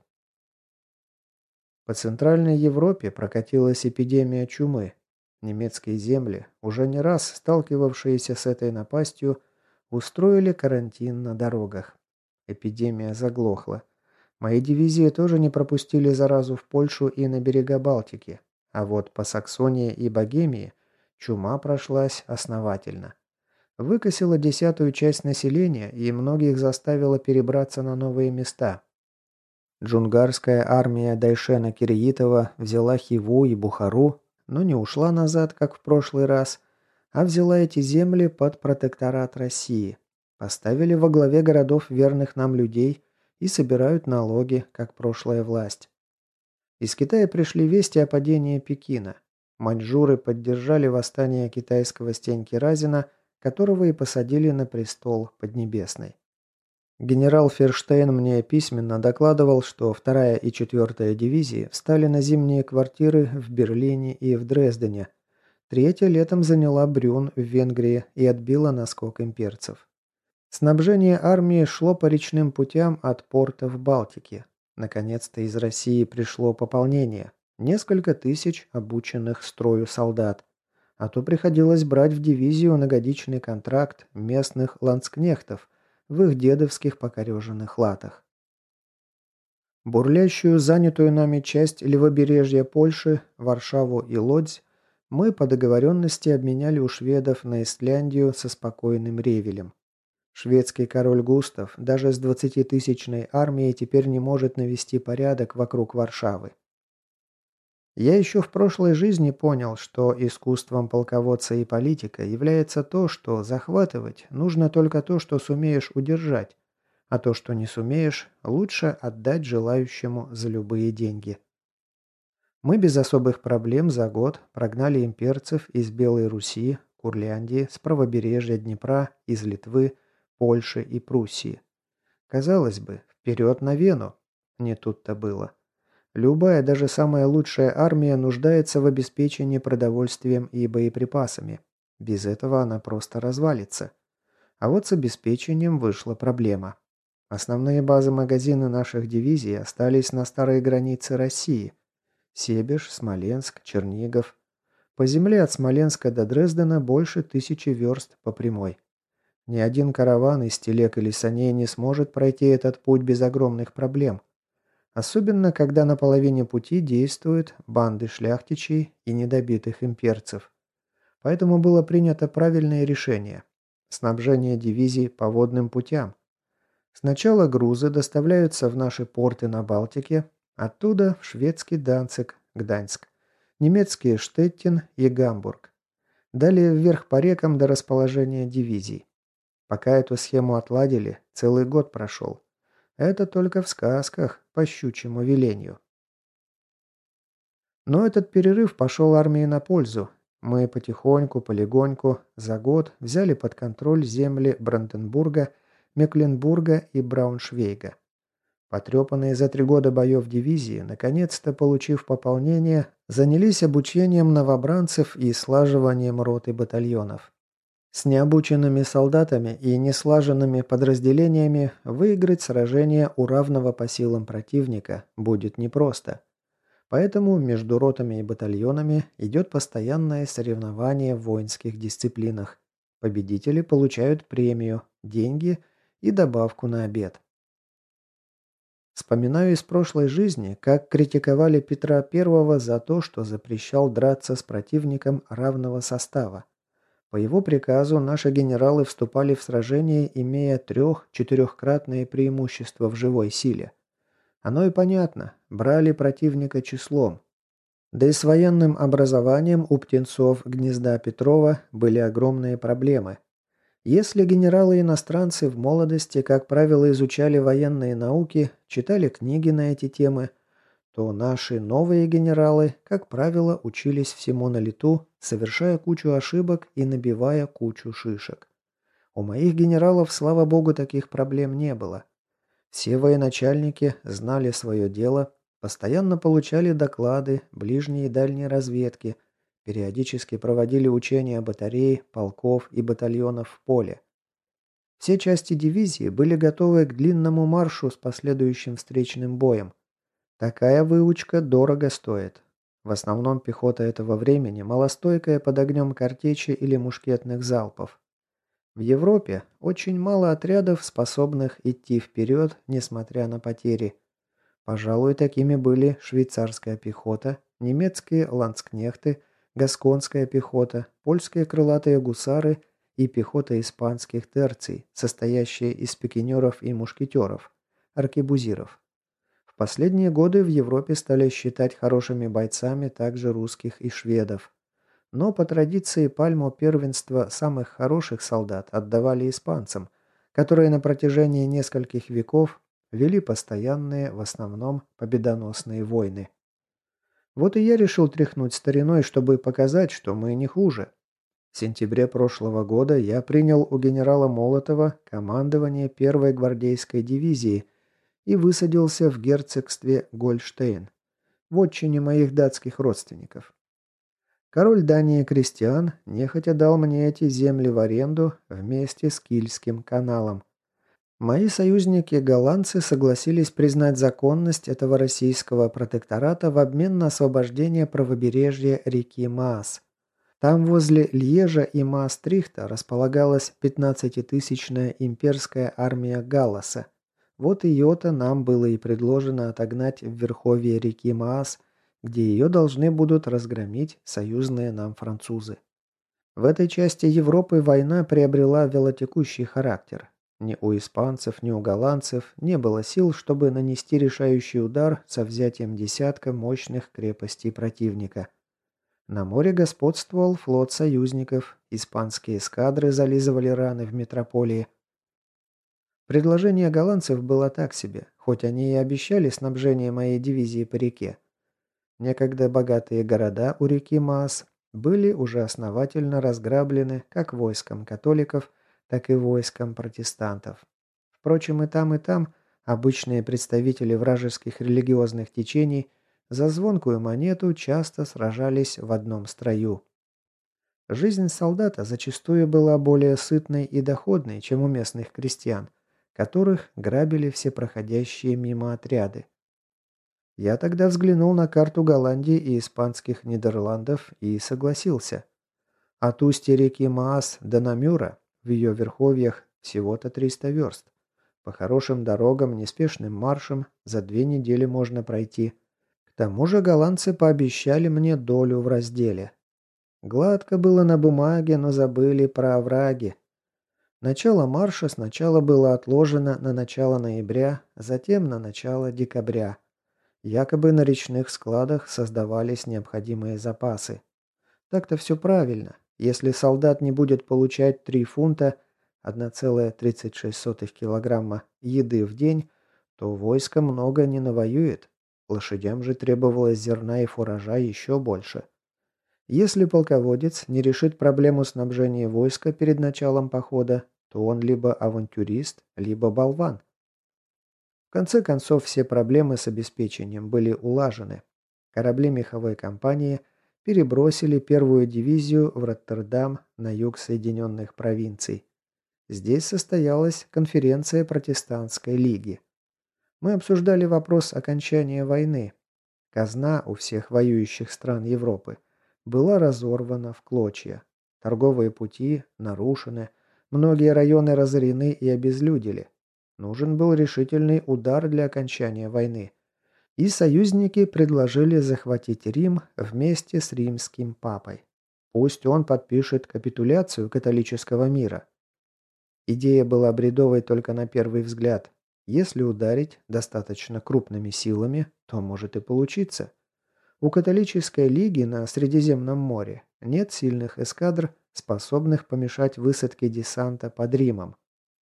По Центральной Европе прокатилась эпидемия чумы. Немецкие земли, уже не раз сталкивавшиеся с этой напастью, устроили карантин на дорогах. Эпидемия заглохла. Мои дивизии тоже не пропустили заразу в Польшу и на берега Балтики. А вот по Саксонии и Богемии чума прошлась основательно. Выкосила десятую часть населения и многих заставила перебраться на новые места. Джунгарская армия Дайшена Кирьитова взяла Хиву и Бухару, но не ушла назад, как в прошлый раз, а взяла эти земли под протекторат России. Поставили во главе городов верных нам людей и собирают налоги, как прошлая власть. Из Китая пришли вести о падении Пекина. Маньчжуры поддержали восстание китайского Стеньки Разина, которого и посадили на престол Поднебесный. Генерал Ферштейн мне письменно докладывал, что вторая и четвёртая дивизии встали на зимние квартиры в Берлине и в Дрездене. Третья летом заняла Брюн в Венгрии и отбила наскок имперцев. Снабжение армии шло по речным путям от порта в Балтике. Наконец-то из России пришло пополнение. Несколько тысяч обученных строю солдат. А то приходилось брать в дивизию на годичный контракт местных ландскнехтов в их дедовских покореженных латах. Бурлящую, занятую нами часть левобережья Польши, Варшаву и Лодзь мы по договоренности обменяли у шведов на Истляндию со спокойным Ревелем. Шведский король Густав даже с двадцатитысячной армией теперь не может навести порядок вокруг Варшавы. Я еще в прошлой жизни понял, что искусством полководца и политика является то, что захватывать нужно только то, что сумеешь удержать, а то, что не сумеешь, лучше отдать желающему за любые деньги. Мы без особых проблем за год прогнали имперцев из Белой Руси, Курляндии, с правобережья Днепра, из Литвы, Польши и Пруссии. Казалось бы, вперед на Вену. Не тут-то было. Любая, даже самая лучшая армия нуждается в обеспечении продовольствием и боеприпасами. Без этого она просто развалится. А вот с обеспечением вышла проблема. Основные базы-магазины наших дивизий остались на старой границе России. Себеж, Смоленск, Чернигов. По земле от Смоленска до Дрездена больше тысячи верст по прямой. Ни один караван из телег или саней не сможет пройти этот путь без огромных проблем. Особенно, когда на половине пути действуют банды шляхтичей и недобитых имперцев. Поэтому было принято правильное решение – снабжение дивизий по водным путям. Сначала грузы доставляются в наши порты на Балтике, оттуда в шведский Данциг, Гданьск, немецкий Штеттин и Гамбург. Далее вверх по рекам до расположения дивизий. Пока эту схему отладили, целый год прошел. Это только в сказках, по щучьему велению. Но этот перерыв пошел армии на пользу. Мы потихоньку, полегоньку, за год взяли под контроль земли Бранденбурга, Мекленбурга и Брауншвейга. Потрепанные за три года боев дивизии, наконец-то получив пополнение, занялись обучением новобранцев и слаживанием рот и батальонов. С необученными солдатами и неслаженными подразделениями выиграть сражение у равного по силам противника будет непросто. Поэтому между ротами и батальонами идет постоянное соревнование в воинских дисциплинах. Победители получают премию, деньги и добавку на обед. Вспоминаю из прошлой жизни, как критиковали Петра Первого за то, что запрещал драться с противником равного состава. По его приказу наши генералы вступали в сражение, имея трех-четырехкратное преимущество в живой силе. Оно и понятно, брали противника числом. Да и с военным образованием у птенцов гнезда Петрова были огромные проблемы. Если генералы-иностранцы в молодости, как правило, изучали военные науки, читали книги на эти темы, то наши новые генералы, как правило, учились всему на лету, совершая кучу ошибок и набивая кучу шишек. У моих генералов, слава богу, таких проблем не было. Все военачальники знали свое дело, постоянно получали доклады ближней и дальней разведки, периодически проводили учения батарей, полков и батальонов в поле. Все части дивизии были готовы к длинному маршу с последующим встречным боем. Такая выучка дорого стоит. В основном пехота этого времени малостойкая под огнем картечи или мушкетных залпов. В Европе очень мало отрядов, способных идти вперед, несмотря на потери. Пожалуй, такими были швейцарская пехота, немецкие ландскнехты, гасконская пехота, польские крылатые гусары и пехота испанских терций, состоящая из пикинеров и мушкетеров, аркебузиров. В последние годы в Европе стали считать хорошими бойцами также русских и шведов. Но по традиции пальму первенства самых хороших солдат отдавали испанцам, которые на протяжении нескольких веков вели постоянные, в основном, победоносные войны. Вот и я решил тряхнуть стариной, чтобы показать, что мы не хуже. В сентябре прошлого года я принял у генерала Молотова командование первой гвардейской дивизии и высадился в герцогстве Гольштейн, в отчине моих датских родственников. Король Дании Кристиан нехотя дал мне эти земли в аренду вместе с Кильским каналом. Мои союзники-голландцы согласились признать законность этого российского протектората в обмен на освобождение правобережья реки Маас. Там возле Льежа и Маастрихта располагалась пятнадцатитысячная имперская армия Галласа. Вот ее-то нам было и предложено отогнать в верховье реки Маас, где ее должны будут разгромить союзные нам французы. В этой части Европы война приобрела велотекущий характер. Ни у испанцев, ни у голландцев не было сил, чтобы нанести решающий удар со взятием десятка мощных крепостей противника. На море господствовал флот союзников, испанские эскадры зализывали раны в метрополии. Предложение голландцев было так себе, хоть они и обещали снабжение моей дивизии по реке. Некогда богатые города у реки Маас были уже основательно разграблены как войском католиков, так и войском протестантов. Впрочем, и там, и там обычные представители вражеских религиозных течений за звонкую монету часто сражались в одном строю. Жизнь солдата зачастую была более сытной и доходной, чем у местных крестьян, которых грабили все проходящие мимо отряды. Я тогда взглянул на карту Голландии и испанских Нидерландов и согласился. От устья реки Маас до Намюра в ее верховьях всего-то триста верст. По хорошим дорогам, неспешным маршем за две недели можно пройти. К тому же голландцы пообещали мне долю в разделе. Гладко было на бумаге, но забыли про овраги. Начало марша сначала было отложено на начало ноября, затем на начало декабря. Якобы на речных складах создавались необходимые запасы. Так-то все правильно. Если солдат не будет получать три фунта, одна целая тридцать шесть сотых килограмма еды в день, то войско много не навоюет. Лошадям же требовалось зерна и фуража еще больше. Если полководец не решит проблему снабжения войска перед началом похода, то он либо авантюрист, либо болван. В конце концов, все проблемы с обеспечением были улажены. Корабли меховой компании перебросили первую дивизию в Роттердам на юг Соединенных провинций. Здесь состоялась конференция протестантской лиги. Мы обсуждали вопрос окончания войны. Казна у всех воюющих стран Европы была разорвана в клочья. Торговые пути нарушены, многие районы разорены и обезлюдили. Нужен был решительный удар для окончания войны. И союзники предложили захватить Рим вместе с римским папой. Пусть он подпишет капитуляцию католического мира. Идея была бредовой только на первый взгляд. Если ударить достаточно крупными силами, то может и получиться. У католической лиги на Средиземном море нет сильных эскадр, способных помешать высадке десанта под Римом.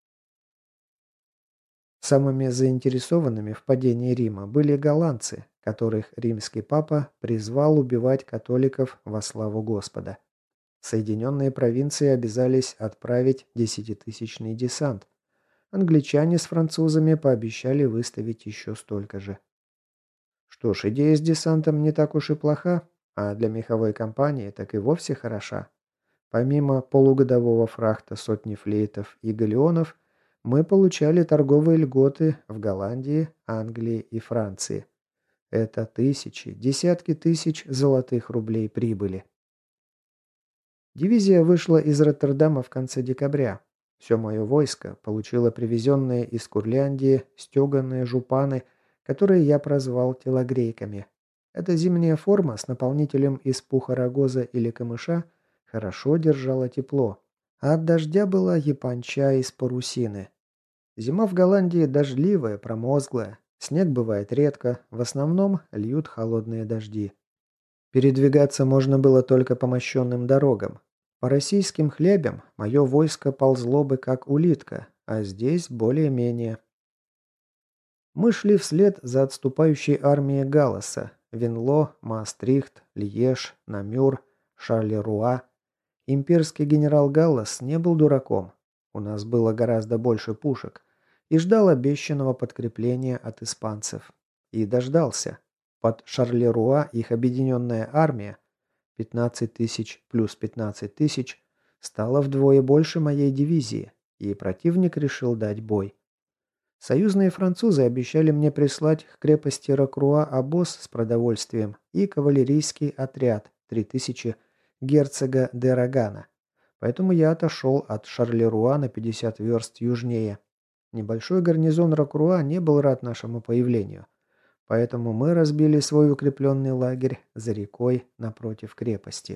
Самыми заинтересованными в падении Рима были голландцы, которых римский папа призвал убивать католиков во славу Господа. Соединенные провинции обязались отправить десятитысячный десант. Англичане с французами пообещали выставить еще столько же. Что ж, идея с десантом не так уж и плоха, а для меховой компании так и вовсе хороша. Помимо полугодового фрахта сотни флейтов и галеонов, мы получали торговые льготы в Голландии, Англии и Франции. Это тысячи, десятки тысяч золотых рублей прибыли. Дивизия вышла из Роттердама в конце декабря. Все мое войско получило привезенные из Курляндии стеганые жупаны, которые я прозвал телогрейками. Эта зимняя форма с наполнителем из пуха рогоза или камыша хорошо держала тепло, а от дождя была японча из парусины. Зима в Голландии дождливая, промозглая. Снег бывает редко, в основном льют холодные дожди. Передвигаться можно было только по мощенным дорогам. По российским хлебям мое войско ползло бы как улитка, а здесь более-менее. Мы шли вслед за отступающей армией Галласа. Венло, Маастрихт, Льеж, Намюр, Шарлеруа. Имперский генерал Галлас не был дураком. У нас было гораздо больше пушек. И ждал обещанного подкрепления от испанцев. И дождался. Под Шарлеруа их объединенная армия, пятнадцать тысяч плюс пятнадцать тысяч, стала вдвое больше моей дивизии, и противник решил дать бой. Союзные французы обещали мне прислать к крепости Рокруа обоз с продовольствием и кавалерийский отряд три тысячи герцога де Рогана. Поэтому я отошел от Шарлеруа на пятьдесят верст южнее. Небольшой гарнизон Рокруа не был рад нашему появлению. Поэтому мы разбили свой укрепленный лагерь за рекой напротив крепости.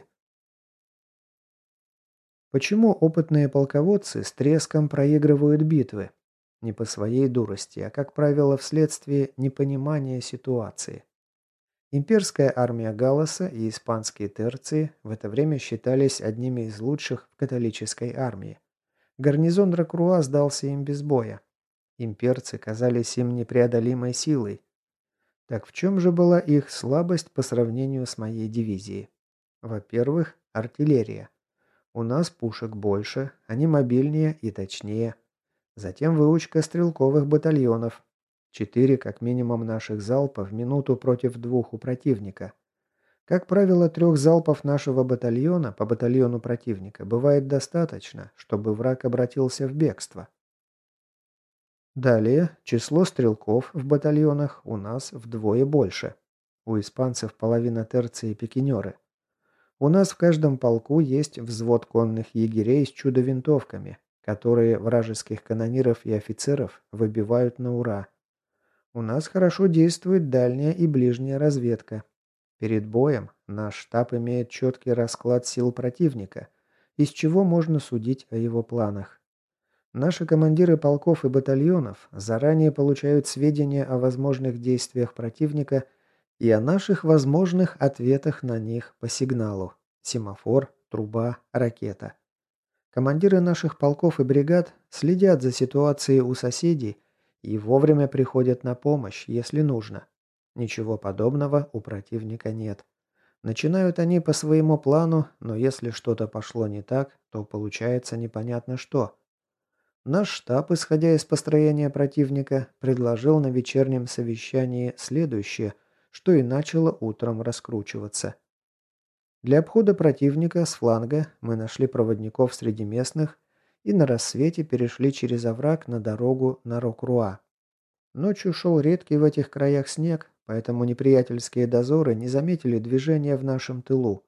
Почему опытные полководцы с треском проигрывают битвы? Не по своей дурости, а, как правило, вследствие непонимания ситуации. Имперская армия Галласа и испанские терции в это время считались одними из лучших в католической армии. Гарнизон Рокруа сдался им без боя. Имперцы казались им непреодолимой силой. Так в чем же была их слабость по сравнению с моей дивизией? Во-первых, артиллерия. У нас пушек больше, они мобильнее и точнее. Затем выучка стрелковых батальонов. Четыре, как минимум, наших залпа в минуту против двух у противника. Как правило, трех залпов нашего батальона по батальону противника бывает достаточно, чтобы враг обратился в бегство. Далее, число стрелков в батальонах у нас вдвое больше. У испанцев половина терции пикинеры. У нас в каждом полку есть взвод конных егерей с чудо-винтовками, которые вражеских канониров и офицеров выбивают на ура. У нас хорошо действует дальняя и ближняя разведка. Перед боем наш штаб имеет четкий расклад сил противника, из чего можно судить о его планах. Наши командиры полков и батальонов заранее получают сведения о возможных действиях противника и о наших возможных ответах на них по сигналу. Семафор, труба, ракета. Командиры наших полков и бригад следят за ситуацией у соседей и вовремя приходят на помощь, если нужно. Ничего подобного у противника нет. Начинают они по своему плану, но если что-то пошло не так, то получается непонятно что. Наш штаб, исходя из построения противника, предложил на вечернем совещании следующее, что и начало утром раскручиваться. Для обхода противника с фланга мы нашли проводников среди местных и на рассвете перешли через овраг на дорогу на Рокруа. Ночью шел редкий в этих краях снег, поэтому неприятельские дозоры не заметили движения в нашем тылу.